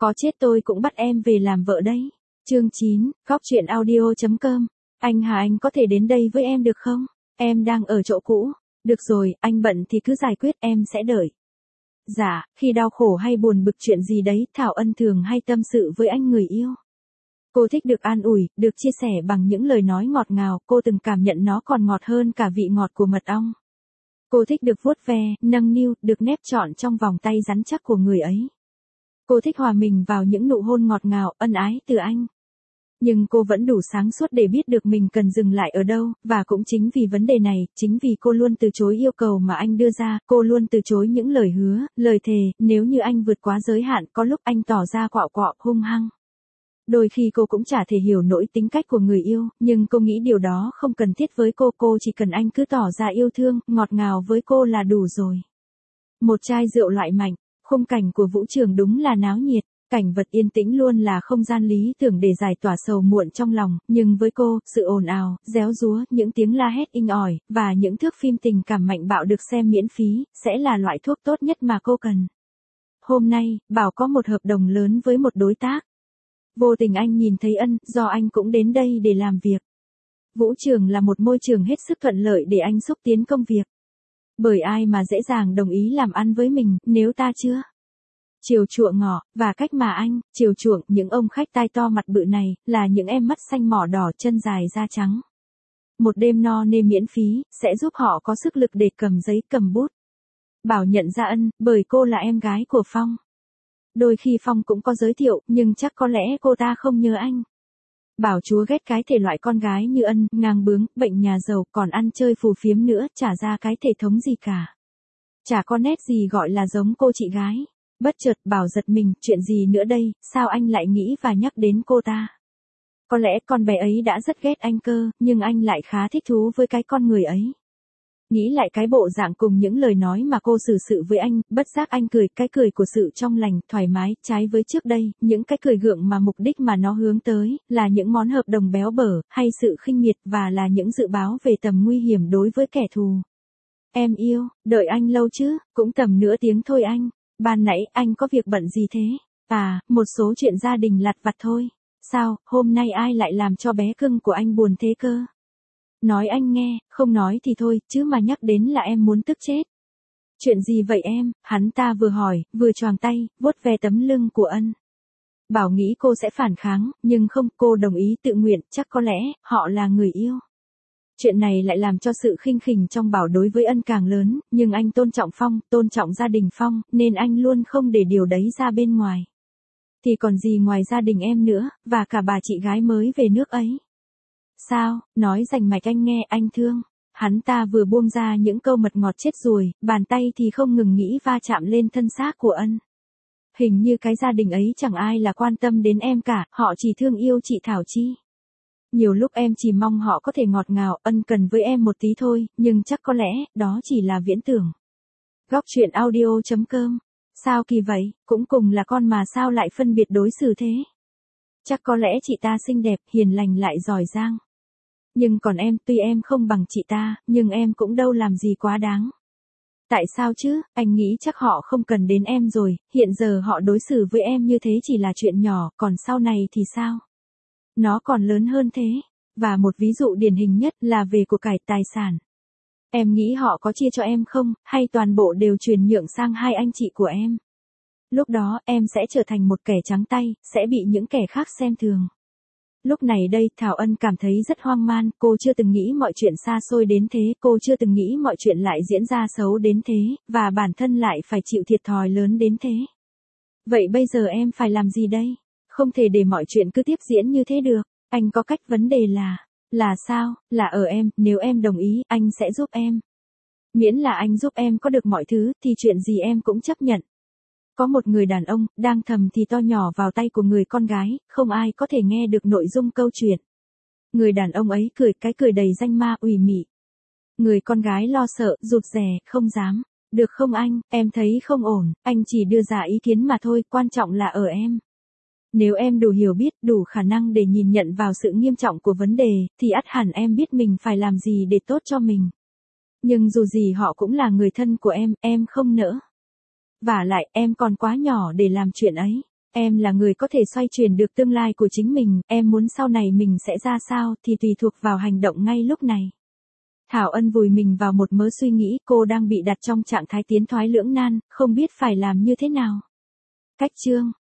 Có chết tôi cũng bắt em về làm vợ đấy. Chương 9, Góc truyện audio.com. Anh Hà, anh có thể đến đây với em được không? Em đang ở chỗ cũ. Được rồi, anh bận thì cứ giải quyết, em sẽ đợi. Dạ, khi đau khổ hay buồn bực chuyện gì đấy, Thảo Ân thường hay tâm sự với anh người yêu. Cô thích được an ủi, được chia sẻ bằng những lời nói ngọt ngào, cô từng cảm nhận nó còn ngọt hơn cả vị ngọt của mật ong. Cô thích được vuốt ve, nâng niu, được nép trọn trong vòng tay rắn chắc của người ấy. Cô thích hòa mình vào những nụ hôn ngọt ngào, ân ái từ anh. Nhưng cô vẫn đủ sáng suốt để biết được mình cần dừng lại ở đâu, và cũng chính vì vấn đề này, chính vì cô luôn từ chối yêu cầu mà anh đưa ra, cô luôn từ chối những lời hứa, lời thề, nếu như anh vượt quá giới hạn, có lúc anh tỏ ra quạo quọ, hung hăng. Đôi khi cô cũng chả thể hiểu nổi tính cách của người yêu, nhưng cô nghĩ điều đó không cần thiết với cô chỉ cần anh cứ tỏ ra yêu thương, ngọt ngào với cô là đủ rồi. Một chai rượu loại mạnh, khung cảnh của vũ trường đúng là náo nhiệt. Cảnh vật yên tĩnh luôn là không gian lý tưởng để giải tỏa sầu muộn trong lòng, nhưng với cô, sự ồn ào, réo rúa, những tiếng la hét inh ỏi, và những thước phim tình cảm mạnh bạo được xem miễn phí, sẽ là loại thuốc tốt nhất mà cô cần. Hôm nay, Bảo có một hợp đồng lớn với một đối tác. Vô tình anh nhìn thấy Ân, do anh cũng đến đây để làm việc. Vũ trường là một môi trường hết sức thuận lợi để anh xúc tiến công việc. Bởi ai mà dễ dàng đồng ý làm ăn với mình, nếu ta chưa chiều chuộng ngỏ, và cách mà anh chiều chuộng những ông khách tai to mặt bự này, là những em mắt xanh mỏ đỏ chân dài da trắng. Một đêm no nê miễn phí, sẽ giúp họ có sức lực để cầm giấy cầm bút. Bảo nhận ra Ân, bởi cô là em gái của Phong. Đôi khi Phong cũng có giới thiệu, nhưng chắc có lẽ cô ta không nhớ anh. Bảo chúa ghét cái thể loại con gái như Ân, ngang bướng, bệnh nhà giàu, còn ăn chơi phù phiếm nữa, chả ra cái thể thống gì cả. Chả có nét gì gọi là giống cô chị gái. Bất chợt Bảo giật mình, chuyện gì nữa đây, sao anh lại nghĩ và nhắc đến cô ta? Có lẽ con bé ấy đã rất ghét anh cơ, nhưng anh lại khá thích thú với cái con người ấy. Nghĩ lại cái bộ dạng cùng những lời nói mà cô xử sự với anh, bất giác anh cười, cái cười của sự trong lành, thoải mái, trái với trước đây, những cái cười gượng mà mục đích mà nó hướng tới, là những món hợp đồng béo bở, hay sự khinh miệt, và là những dự báo về tầm nguy hiểm đối với kẻ thù. Em yêu, đợi anh lâu chứ, cũng tầm nửa tiếng thôi anh. Ban nãy anh có việc bận gì thế? À, một số chuyện gia đình lặt vặt thôi. Sao, hôm nay ai lại làm cho bé cưng của anh buồn thế cơ? Nói anh nghe, không nói thì thôi, chứ mà nhắc đến là em muốn tức chết. Chuyện gì vậy em? Hắn ta vừa hỏi, vừa choàng tay, vuốt ve tấm lưng của Ân. Bảo nghĩ cô sẽ phản kháng, nhưng không, cô đồng ý tự nguyện, chắc có lẽ, họ là người yêu. Chuyện này lại làm cho sự khinh khỉnh trong Bảo đối với Ân càng lớn, nhưng anh tôn trọng Phong, tôn trọng gia đình Phong, nên anh luôn không để điều đấy ra bên ngoài. Thì còn gì ngoài gia đình em nữa, và cả bà chị gái mới về nước ấy. Sao, nói rành mạch anh nghe, anh thương. Hắn ta vừa buông ra những câu mật ngọt chết ruồi, bàn tay thì không ngừng nghĩ va chạm lên thân xác của Ân. Hình như cái gia đình ấy chẳng ai là quan tâm đến em cả, họ chỉ thương yêu chị Thảo Chi. Nhiều lúc em chỉ mong họ có thể ngọt ngào, ân cần với em một tí thôi, nhưng chắc có lẽ, đó chỉ là viễn tưởng. Góc truyện audio.com. Sao kỳ vậy, cũng cùng là con mà sao lại phân biệt đối xử thế? Chắc có lẽ chị ta xinh đẹp, hiền lành lại giỏi giang. Nhưng còn em, tuy em không bằng chị ta, nhưng em cũng đâu làm gì quá đáng. Tại sao chứ, anh nghĩ chắc họ không cần đến em rồi, hiện giờ họ đối xử với em như thế chỉ là chuyện nhỏ, còn sau này thì sao? Nó còn lớn hơn thế. Và một ví dụ điển hình nhất là về của cải tài sản. Em nghĩ họ có chia cho em không, hay toàn bộ đều chuyển nhượng sang hai anh chị của em? Lúc đó, em sẽ trở thành một kẻ trắng tay, sẽ bị những kẻ khác xem thường. Lúc này đây, Thảo Ân cảm thấy rất hoang man, cô chưa từng nghĩ mọi chuyện xa xôi đến thế, cô chưa từng nghĩ mọi chuyện lại diễn ra xấu đến thế, và bản thân lại phải chịu thiệt thòi lớn đến thế. Vậy bây giờ em phải làm gì đây? Không thể để mọi chuyện cứ tiếp diễn như thế được. Anh có cách, vấn đề là sao? Là ở em, nếu em đồng ý, anh sẽ giúp em. Miễn là anh giúp em có được mọi thứ, thì chuyện gì em cũng chấp nhận. Có một người đàn ông, đang thầm thì to nhỏ vào tay của người con gái, không ai có thể nghe được nội dung câu chuyện. Người đàn ông ấy cười, cái cười đầy danh ma ủy mị. Người con gái lo sợ, rụt rè, không dám. Được không anh, em thấy không ổn, anh chỉ đưa ra ý kiến mà thôi, quan trọng là ở em. Nếu em đủ hiểu biết, đủ khả năng để nhìn nhận vào sự nghiêm trọng của vấn đề, thì ắt hẳn em biết mình phải làm gì để tốt cho mình. Nhưng dù gì họ cũng là người thân của em không nỡ. Vả lại, em còn quá nhỏ để làm chuyện ấy. Em là người có thể xoay chuyển được tương lai của chính mình, em muốn sau này mình sẽ ra sao thì tùy thuộc vào hành động ngay lúc này. Thảo Ân vùi mình vào một mớ suy nghĩ, cô đang bị đặt trong trạng thái tiến thoái lưỡng nan, không biết phải làm như thế nào. Cách chương